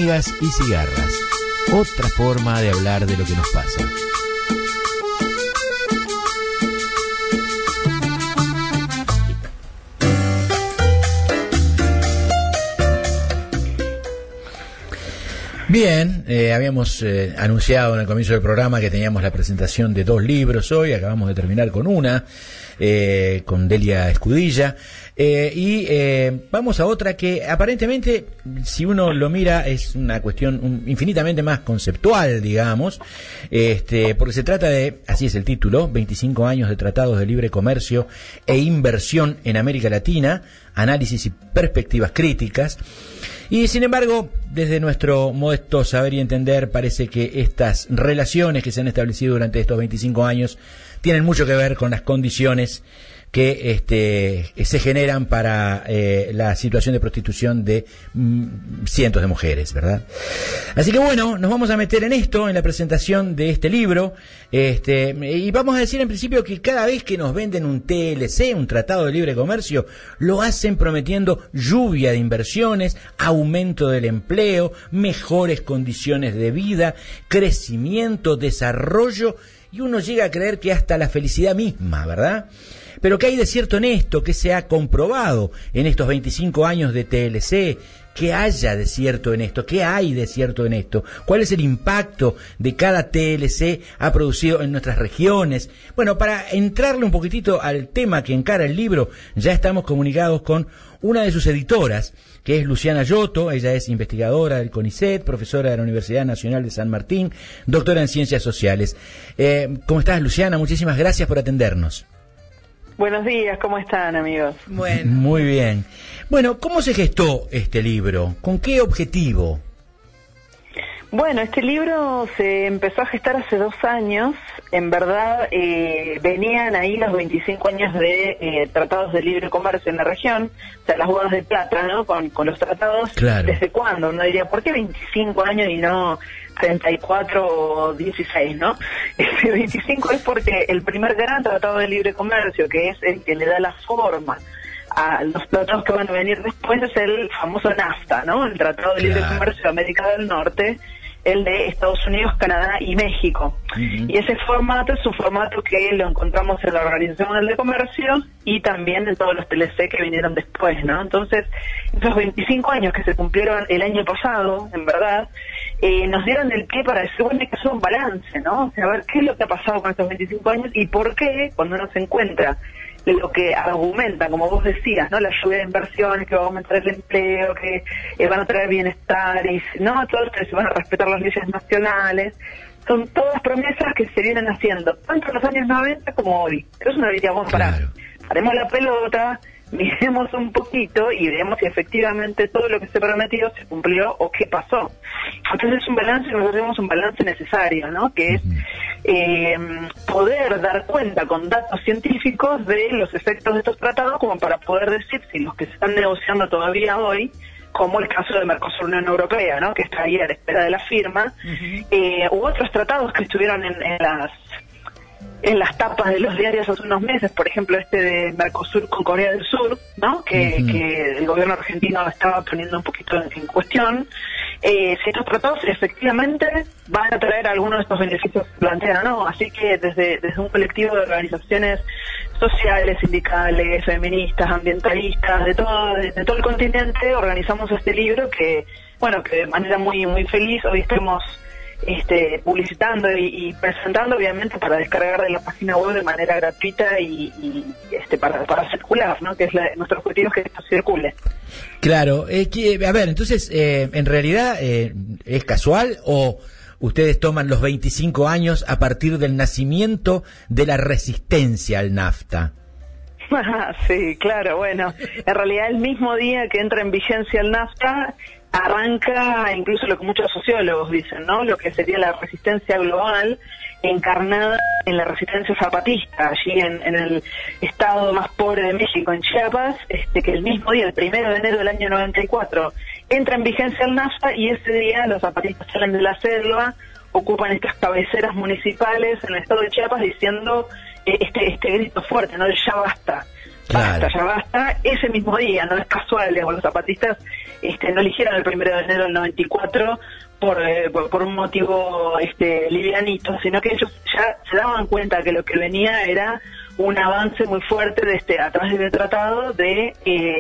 amigas y cigarras. Otra forma de hablar de lo que nos pasa. Bien, habíamos anunciado en el comienzo del programa que teníamos la presentación de 2 libros hoy. Acabamos de terminar con una, con Delia Escudilla, y vamos a otra que aparentemente, si uno lo mira, es una cuestión infinitamente más conceptual, digamos, porque se trata de, así es el título, 25 años de tratados de libre comercio e inversión en América Latina, análisis y perspectivas críticas. Y sin embargo, desde nuestro modesto saber y entender, parece que estas relaciones que se han establecido durante estos 25 años tienen mucho que ver con las condiciones que se generan para la situación de prostitución de cientos de mujeres, ¿verdad? Así que bueno, nos vamos a meter en esto, en la presentación de este libro, y vamos a decir en principio que cada vez que nos venden un TLC, un Tratado de Libre Comercio, lo hacen prometiendo lluvia de inversiones, aumento del empleo, mejores condiciones de vida, crecimiento, desarrollo, y uno llega a creer que hasta la felicidad misma, ¿verdad? Pero ¿qué hay de cierto en esto? ¿Qué se ha comprobado en estos 25 años de TLC? ¿Qué haya de cierto en esto? ¿Qué hay de cierto en esto? ¿Cuál es el impacto de cada TLC ha producido en nuestras regiones? Bueno, para entrarle un poquitito al tema que encara el libro, ya estamos comunicados con una de sus editoras, que es Luciana Giotto. Ella es investigadora del CONICET, profesora de la Universidad Nacional de San Martín, doctora en Ciencias Sociales. ¿Cómo estás, Luciana? Muchísimas gracias por atendernos. Buenos días, ¿cómo están, amigos? Bueno. Muy bien. Bueno, ¿cómo se gestó este libro? ¿Con qué objetivo? Bueno, este libro se empezó a gestar hace 2 años. En verdad, venían ahí los 25 años de tratados de libre comercio en la región, o sea, las bodas de plata, ¿no? Con los tratados. Claro. ¿Desde cuándo? Uno diría, ¿por qué 25 años y no 34 o 16, no? 25 es porque el primer gran tratado de libre comercio, que es el que le da la forma a los tratados que van a venir después, es el famoso NAFTA, ¿no? El Tratado de Libre Comercio de América del Norte, el de Estados Unidos, Canadá y México. Y ese formato es un formato que lo encontramos en la Organización Mundial de Comercio y también en todos los TLC que vinieron después, ¿no? Entonces, esos 25 años que se cumplieron el año pasado, en verdad, nos dieron el pie para decir, bueno, hay que hacer un balance, ¿no? O sea, a ver qué es lo que ha pasado con estos 25 años y por qué, cuando uno se encuentra lo que argumenta, como vos decías, ¿no? La lluvia de inversiones, que va a aumentar el empleo, que van a traer bienestar, y no, todos que se van a respetar las leyes nacionales. Son todas promesas que se vienen haciendo, tanto en los años 90 como hoy. Pero es una vida, vamos a parar. Paremos la pelota, miremos un poquito y veamos si efectivamente todo lo que se prometió se cumplió o qué pasó. Entonces es un balance, nosotros tenemos un balance necesario, ¿no? Que es poder dar cuenta con datos científicos de los efectos de estos tratados, como para poder decir si los que se están negociando todavía hoy, como el caso de Mercosur Unión Europea, ¿no? Que está ahí a la espera de la firma, u otros tratados que estuvieron en las tapas de los diarios hace unos meses, por ejemplo este de Mercosur con Corea del Sur, ¿no? Que el gobierno argentino estaba poniendo un poquito en cuestión. Si estos tratados efectivamente van a traer algunos de estos beneficios que plantean, ¿no? Así que desde un colectivo de organizaciones sociales, sindicales, feministas, ambientalistas, de todo el continente, organizamos este libro que, bueno, que de manera muy muy feliz hoy estamos publicitando y presentando, obviamente, para descargar de la página web de manera gratuita y para circular, ¿no? Que es nuestro objetivo, es que esto circule. Claro, a ver, entonces, en realidad, ¿es casual o ustedes toman los 25 años a partir del nacimiento de la resistencia al NAFTA? Sí, claro, bueno, en realidad el mismo día que entra en vigencia el NAFTA, arranca incluso lo que muchos sociólogos dicen, ¿no? Lo que sería la resistencia global encarnada en la resistencia zapatista, allí en el estado más pobre de México, en Chiapas, que el mismo día, el 1 de enero del año 94, entra en vigencia el NAFTA y ese día los zapatistas salen de la selva, ocupan estas cabeceras municipales en el estado de Chiapas diciendo este grito fuerte, ¿no? De ya basta. Claro. Basta, ya basta, ese mismo día, no es casual, digamos, los zapatistas no eligieron el 1 de enero del 94 por un motivo livianito, sino que ellos ya se daban cuenta que lo que venía era un avance muy fuerte a través del tratado de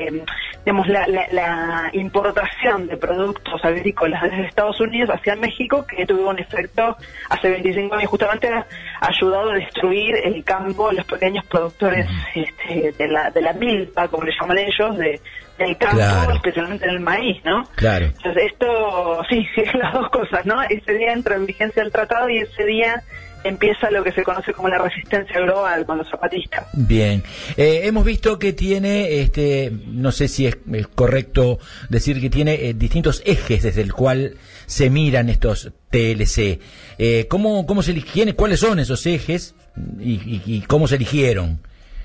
la importación de productos agrícolas desde Estados Unidos hacia México, que tuvo un efecto hace 25 años, justamente ha ayudado a destruir el campo, los pequeños productores de la milpa, como le llaman ellos, del campo, claro, especialmente en el maíz, ¿no? Claro. Entonces esto, sí, las dos cosas, ¿no? Ese día entra en vigencia el tratado y ese día empieza lo que se conoce como la resistencia global con los zapatistas. Bien. Hemos visto que tiene, no sé si es correcto decir que tiene distintos ejes desde el cual se miran estos TLC. ¿Cómo se eligieron? ¿Cuáles son esos ejes y cómo se eligieron?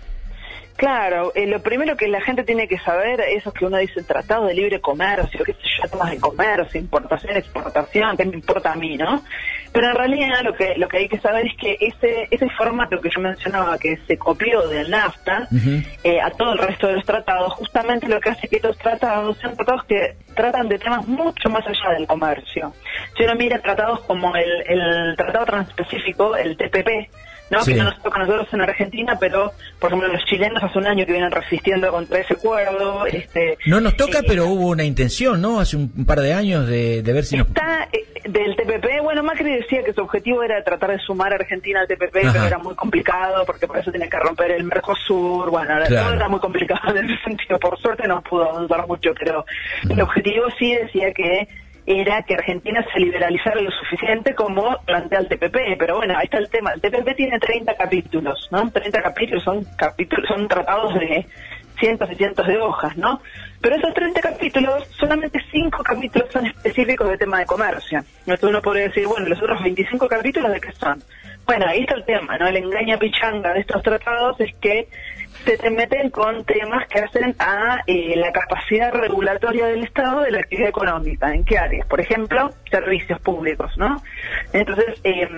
Claro, lo primero que la gente tiene que saber es que uno dice tratado de libre comercio, qué sé yo, temas de comercio, importación, exportación, qué me importa a mí, ¿no? Pero en realidad lo que hay que saber es que ese formato que yo mencionaba, que se copió del NAFTA, a todo el resto de los tratados, justamente lo que hace que estos tratados sean tratados que tratan de temas mucho más allá del comercio. Si uno mira tratados como el Tratado Transpacífico, el TPP, ¿no? Sí. Que no nos toca a nosotros en Argentina, pero, por ejemplo, los chilenos hace un año que vienen resistiendo contra ese acuerdo. No nos toca, pero hubo una intención, ¿no? Hace un par de años de ver si del TPP, bueno, Macri decía que su objetivo era tratar de sumar a Argentina al TPP, pero era muy complicado, porque por eso tenía que romper el Mercosur, bueno, claro, todo era muy complicado en ese sentido. Por suerte no pudo avanzar mucho, pero el objetivo sí decía que era que Argentina se liberalizara lo suficiente como plantea el TPP, pero bueno, ahí está el tema. El TPP tiene 30 capítulos, ¿no? 30 capítulos, son tratados de cientos y cientos de hojas, ¿no? Pero esos 30 capítulos, solamente 5 capítulos son específicos de tema de comercio. Entonces uno podría decir, bueno, los otros 25 capítulos, ¿de qué son? Bueno, ahí está el tema, ¿no? El engaña pichanga de estos tratados es que se te meten con temas que hacen a la capacidad regulatoria del Estado de la actividad económica. ¿En qué áreas? Por ejemplo, servicios públicos, ¿no? Entonces,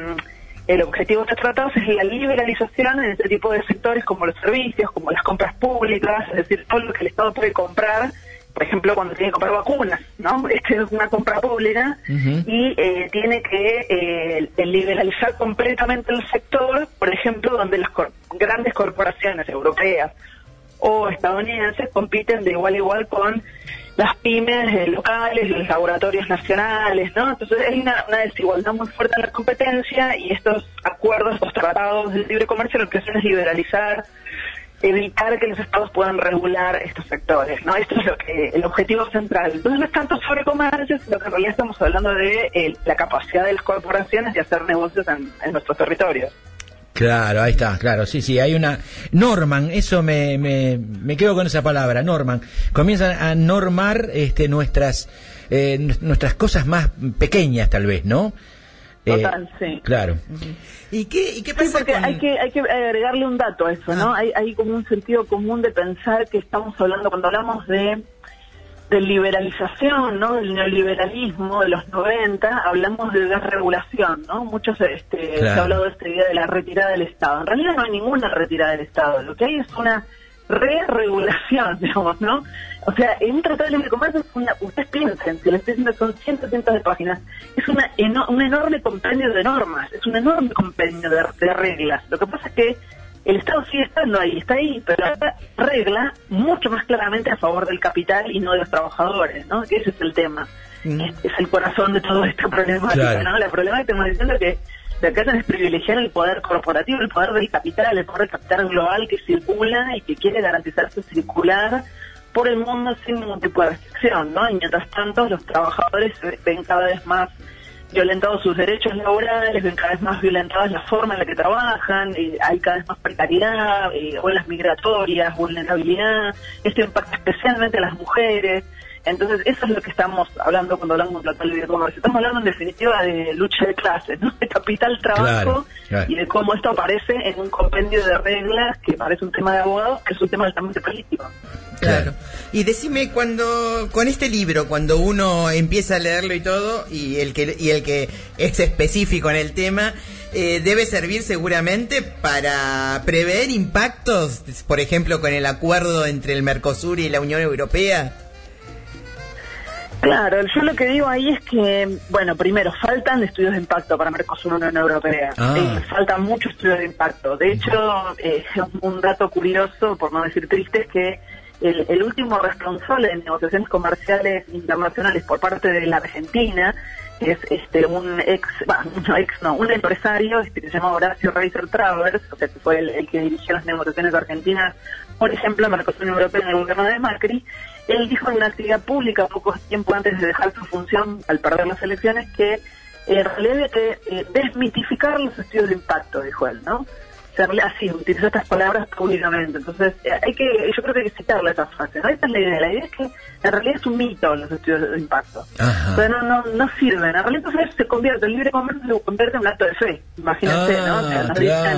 el objetivo de estos tratados es la liberalización en este tipo de sectores como los servicios, como las compras públicas, es decir, todo lo que el Estado puede comprar, por ejemplo, cuando tiene que comprar vacunas, ¿no? Esta es una compra pública y tiene que liberalizar completamente el sector, por ejemplo, donde las grandes corporaciones europeas o estadounidenses compiten de igual a igual con las pymes locales, los laboratorios nacionales, ¿no? Entonces hay una desigualdad muy fuerte en la competencia y estos acuerdos, estos tratados de libre comercio lo que hacen es liberalizar, evitar que los estados puedan regular estos sectores, ¿no? Esto es el objetivo central. Entonces no es tanto sobre comercio, sino que en realidad estamos hablando de la capacidad de las corporaciones de hacer negocios en nuestros territorios. Claro, ahí está, claro, sí, hay una... Norman, eso me quedo con esa palabra, Norman. Comienzan a normar nuestras cosas más pequeñas, tal vez, ¿no? Total, sí. Claro. ¿Y qué pasa? Sí, porque hay que agregarle un dato a eso, ¿no? Hay como un sentido común de pensar que estamos hablando, cuando hablamos de liberalización, ¿no? Del neoliberalismo de los 90, hablamos de desregulación, ¿no? Muchos se ha hablado de esta idea de la retirada del Estado. En realidad no hay ninguna retirada del Estado. Lo que hay es una re-regulación, digamos, ¿no? O sea, en un tratado de libre comercio ustedes piensen, si lo estoy diciendo son cientos de páginas, es un enorme compendio de normas, es un enorme compendio de reglas. Lo que pasa es que el Estado sigue estando ahí, está ahí, pero regla mucho más claramente a favor del capital y no de los trabajadores, ¿no? Que ese es el tema. Es el corazón de toda esta problemática, ¿no? La problemática que estamos diciendo que lo que hacen es privilegiar el poder corporativo, el poder del capital, el poder del capital global que circula y que quiere garantizarse circular por el mundo sin ningún tipo de restricción, ¿no? Y mientras tanto los trabajadores ven cada vez más violentados sus derechos laborales, ven cada vez más violentadas la forma en la que trabajan, hay cada vez más precariedad, olas migratorias, vulnerabilidad, esto impacta especialmente a las mujeres. Entonces eso es lo que estamos hablando cuando hablamos de tratado de libre comercio. Estamos hablando en definitiva de lucha de clases, ¿no? De capital, trabajo, claro. Y de cómo esto aparece en un compendio de reglas que parece un tema de abogados, que es un tema altamente político. Claro. Y decime, con este libro, cuando uno empieza a leerlo y todo, y el que es específico en el tema, debe servir seguramente para prever impactos, por ejemplo, con el acuerdo entre el Mercosur y la Unión Europea. Claro, yo lo que digo ahí es que, bueno, primero, faltan estudios de impacto para Mercosur y Unión Europea. Faltan muchos estudios de impacto. De hecho, un dato curioso, por no decir triste, es que el último responsable de negociaciones comerciales internacionales por parte de la Argentina es un empresario que se llama Horacio Reiser Travers, o sea, que fue el que dirigió las negociaciones argentinas, por ejemplo, Mercosur y Unión Europea en el gobierno de Macri. Él dijo en una actividad pública poco tiempo antes de dejar su función al perder las elecciones que en realidad había que desmitificar los estudios de impacto, dijo él, ¿no? O sea, así, utilizó estas palabras públicamente. Entonces, yo creo que hay que citarle esa frase, ¿no? Esta es la idea. La idea es que en realidad es un mito los estudios de impacto. O sea, no sirven. En realidad entonces el libre comercio se convierte en un acto de fe. Imagínense, ¿no? O sea,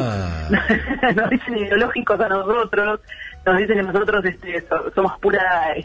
nos dicen ideológicos a nosotros, nos dicen que nosotros somos puras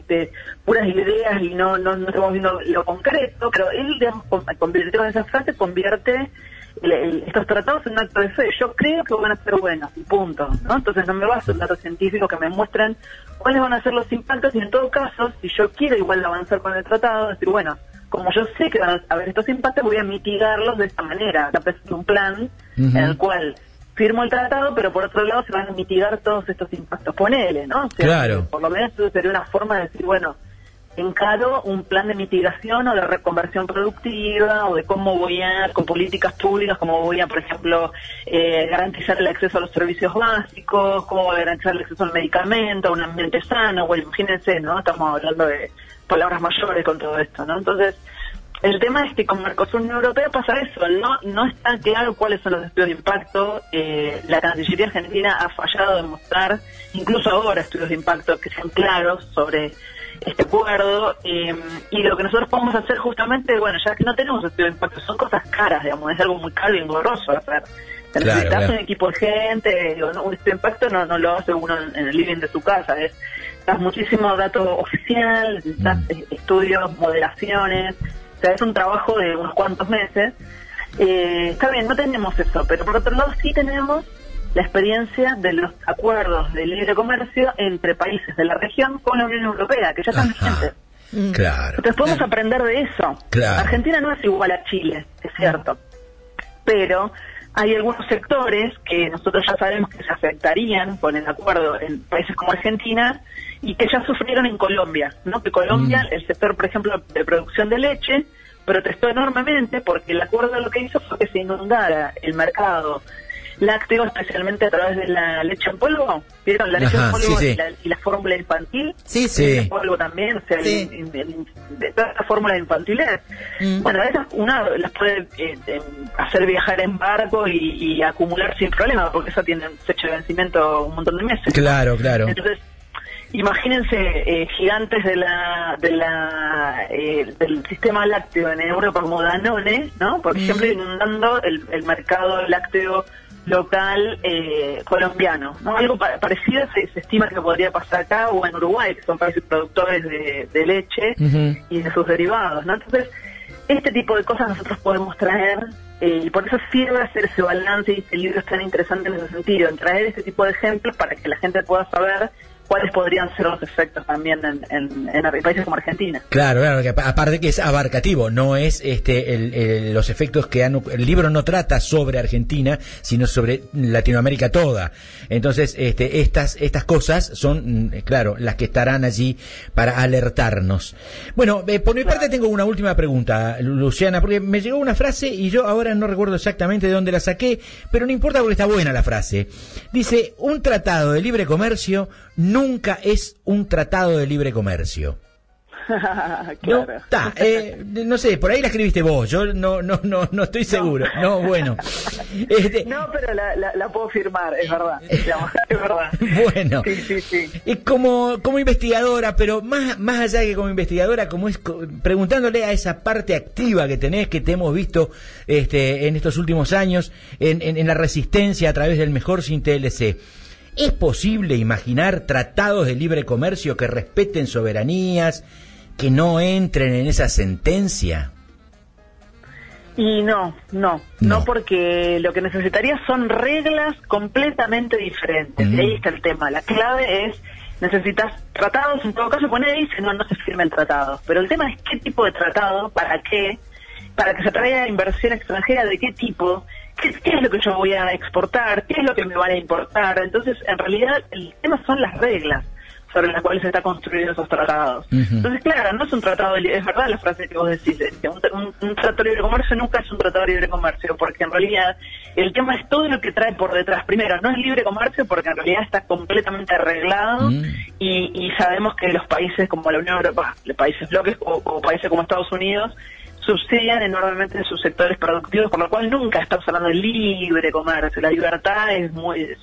ideas y no estamos viendo lo concreto, pero él, digamos, convirtió en esa frase, convierte estos tratados en un acto de fe. Yo creo que van a ser buenos, y punto, ¿no? Entonces no me baso en datos científicos que me muestran cuáles van a ser los impactos, y en todo caso, si yo quiero igual avanzar con el tratado, decir, bueno, como yo sé que van a haber estos impactos, voy a mitigarlos de esta manera. Presento un plan en el cual firmo el tratado, pero por otro lado se van a mitigar todos estos impactos. Ponele, ¿no? O sea, claro. Por lo menos eso sería una forma de decir, bueno, encaro un plan de mitigación o de reconversión productiva, o de cómo voy a, con políticas públicas, cómo voy a, por ejemplo, garantizar el acceso a los servicios básicos, cómo voy a garantizar el acceso al medicamento, a un ambiente sano. Bueno, imagínense, ¿no? Estamos hablando de palabras mayores con todo esto, ¿no? Entonces, el tema es que con Mercosur y Unión Europea pasa eso, no está claro cuáles son los estudios de impacto. La Cancillería Argentina ha fallado en mostrar, incluso ahora, estudios de impacto que sean claros sobre este acuerdo, y lo que nosotros podemos hacer justamente, bueno, ya que no tenemos estudios de impacto, son cosas caras, digamos, es algo muy caro y engorroso hacer. Necesitas un equipo de gente, ¿no? Un estudio de impacto no lo hace uno en el living de su casa, necesitas muchísimo dato oficial, necesitas estudios, modelaciones, o sea, es un trabajo de unos cuantos meses. Está bien, no tenemos eso, pero por otro lado sí tenemos la experiencia de los acuerdos de libre comercio entre países de la región con la Unión Europea, que ya están vigentes. Claro. Entonces podemos aprender de eso. Claro. Argentina no es igual a Chile, es cierto, pero hay algunos sectores que nosotros ya sabemos que se afectarían con el acuerdo en países como Argentina y que ya sufrieron en Colombia, ¿no? Que Colombia, el sector, por ejemplo, de producción de leche, protestó enormemente porque el acuerdo lo que hizo fue que se inundara el mercado lácteo, especialmente a través de la leche en polvo. ¿Vieron? La leche en polvo, sí. Y la fórmula infantil. Sí. En polvo también, o sea, de todas las fórmulas infantiles. Bueno, esas uno las puede hacer viajar en barco y acumular sin problema, porque eso tiene fecha de vencimiento un montón de meses. Claro. Entonces, imagínense gigantes del sistema lácteo en Europa como Danone, ¿no? Por ejemplo, inundando el mercado lácteo local colombiano, ¿no? Algo parecido se estima que podría pasar acá o en Uruguay, que son países productores de leche y de sus derivados, ¿no? Entonces, este tipo de cosas nosotros podemos traer, y por eso sirve hacer ese balance, y este libro es tan interesante en ese sentido, en traer este tipo de ejemplos para que la gente pueda saber cuáles podrían ser los efectos también en países como Argentina. Claro, que aparte que es abarcativo, no es los efectos que el libro no trata sobre Argentina, sino sobre Latinoamérica toda. Entonces, estas cosas son, claro, las que estarán allí para alertarnos. Bueno, por mi parte tengo una última pregunta, Luciana, porque me llegó una frase y yo ahora no recuerdo exactamente de dónde la saqué, pero no importa porque está buena la frase. Dice, un tratado de libre comercio nunca es un tratado de libre comercio. Claro. No sé, por ahí la escribiste vos, yo no estoy seguro. No, bueno. No, pero la puedo firmar, es verdad. Es verdad. Bueno. Sí. Y como investigadora, pero más allá que como investigadora, como es preguntándole a esa parte activa que tenés, que te hemos visto en estos últimos años, en la resistencia a través del Mejor Sin TLC. ¿Es posible imaginar tratados de libre comercio que respeten soberanías, que no entren en esa sentencia? Y no, porque lo que necesitaría son reglas completamente diferentes. Ahí está el tema. La clave es necesitas tratados, en todo caso pone dice no se firmen tratados, pero el tema es qué tipo de tratado, para qué, para que se traiga inversión extranjera, de qué tipo, qué es lo que yo voy a exportar, qué es lo que me van a importar. Entonces, en realidad, el tema son las reglas sobre las cuales se está construyendo esos tratados. Entonces, claro, no es un tratado de es verdad la frase que vos decís, que un tratado de libre comercio nunca es un tratado de libre comercio, porque en realidad el tema es todo lo que trae por detrás. Primero, no es libre comercio porque en realidad está completamente arreglado y sabemos que los países como la Unión Europea, los países bloques o países como Estados Unidos, subsidian enormemente sus sectores productivos, por lo cual nunca estamos hablando de libre comercio. La libertad es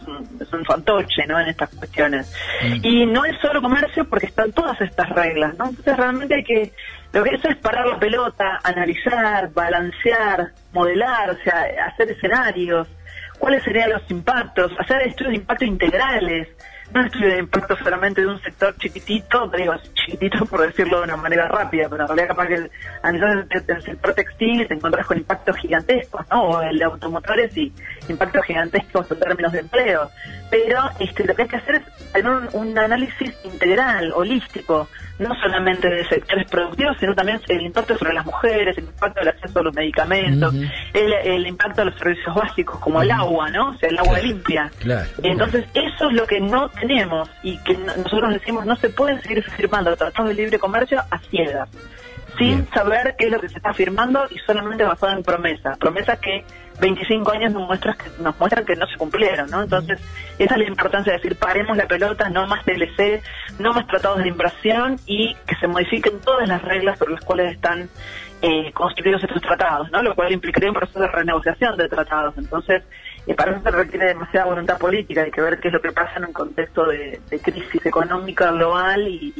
un fantoche, ¿no?, en estas cuestiones. Y no es solo comercio porque están todas estas reglas, ¿no? Entonces realmente lo que eso es parar la pelota, analizar, balancear, modelar, o sea, hacer escenarios, cuáles serían los impactos, hacer estudios de impacto integrales, no estudio de impacto solamente de un sector chiquitito, digo chiquitito por decirlo de una manera rápida, pero en realidad capaz que analizar el sector textil te encontrás con impactos gigantescos, ¿no? O el de automotores y impactos gigantescos en términos de empleo. Pero lo que hay que hacer es tener un análisis integral, holístico, no solamente de sectores productivos, sino también el impacto sobre las mujeres, el impacto del acceso a los medicamentos, el impacto de los servicios básicos como el agua, ¿no? O sea, el agua limpia. Entonces, eso es lo que no tenemos y que nosotros decimos no se pueden seguir firmando tratados de libre comercio a ciegas, sin saber qué es lo que se está firmando y solamente basado en promesas que 25 años nos muestran que no se cumplieron, ¿no? Entonces, esa es la importancia de decir, paremos la pelota, no más TLC, no más tratados de inversión y que se modifiquen todas las reglas por las cuales están construidos estos tratados, ¿no? Lo cual implicaría un proceso de renegociación de tratados. Entonces, para eso se requiere demasiada voluntad política, hay que ver qué es lo que pasa en un contexto de crisis económica global y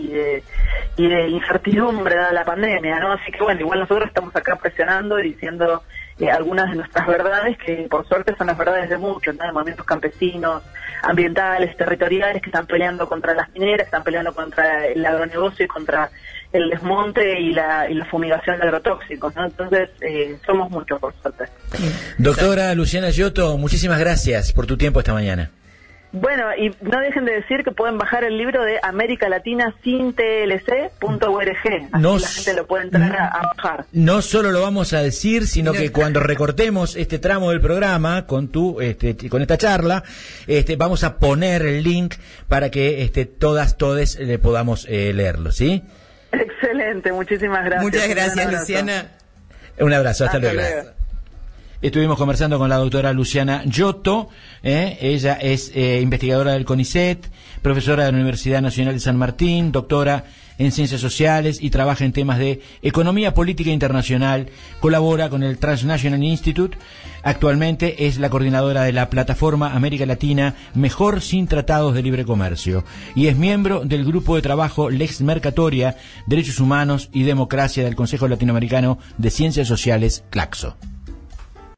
de incertidumbre dada la pandemia, ¿no? Así que bueno, igual nosotros estamos acá presionando y diciendo algunas de nuestras verdades, que por suerte son las verdades de muchos, ¿no? De movimientos campesinos, ambientales, territoriales, que están peleando contra las mineras, están peleando contra el agronegocio y contra el desmonte y la fumigación de agrotóxicos, ¿no? Entonces, somos muchos, por suerte. Doctora Luciana Giotto, muchísimas gracias por tu tiempo esta mañana. Bueno, y no dejen de decir que pueden bajar el libro de América Latina sin TLC.org. Así la gente lo puede entrar a bajar. No solo lo vamos a decir, sino que cuando recortemos este tramo del programa con con esta charla, vamos a poner el link para que todas podamos leerlo, ¿sí? Excelente, muchísimas gracias. Muchas gracias, Luciana. Un abrazo, hasta luego. Estuvimos conversando con la doctora Luciana Giotto, ella es investigadora del CONICET, profesora de la Universidad Nacional de San Martín, doctora en Ciencias Sociales y trabaja en temas de Economía Política Internacional, colabora con el Transnational Institute, actualmente es la coordinadora de la plataforma América Latina Mejor sin Tratados de Libre Comercio y es miembro del grupo de trabajo Lex Mercatoria, Derechos Humanos y Democracia del Consejo Latinoamericano de Ciencias Sociales, CLACSO.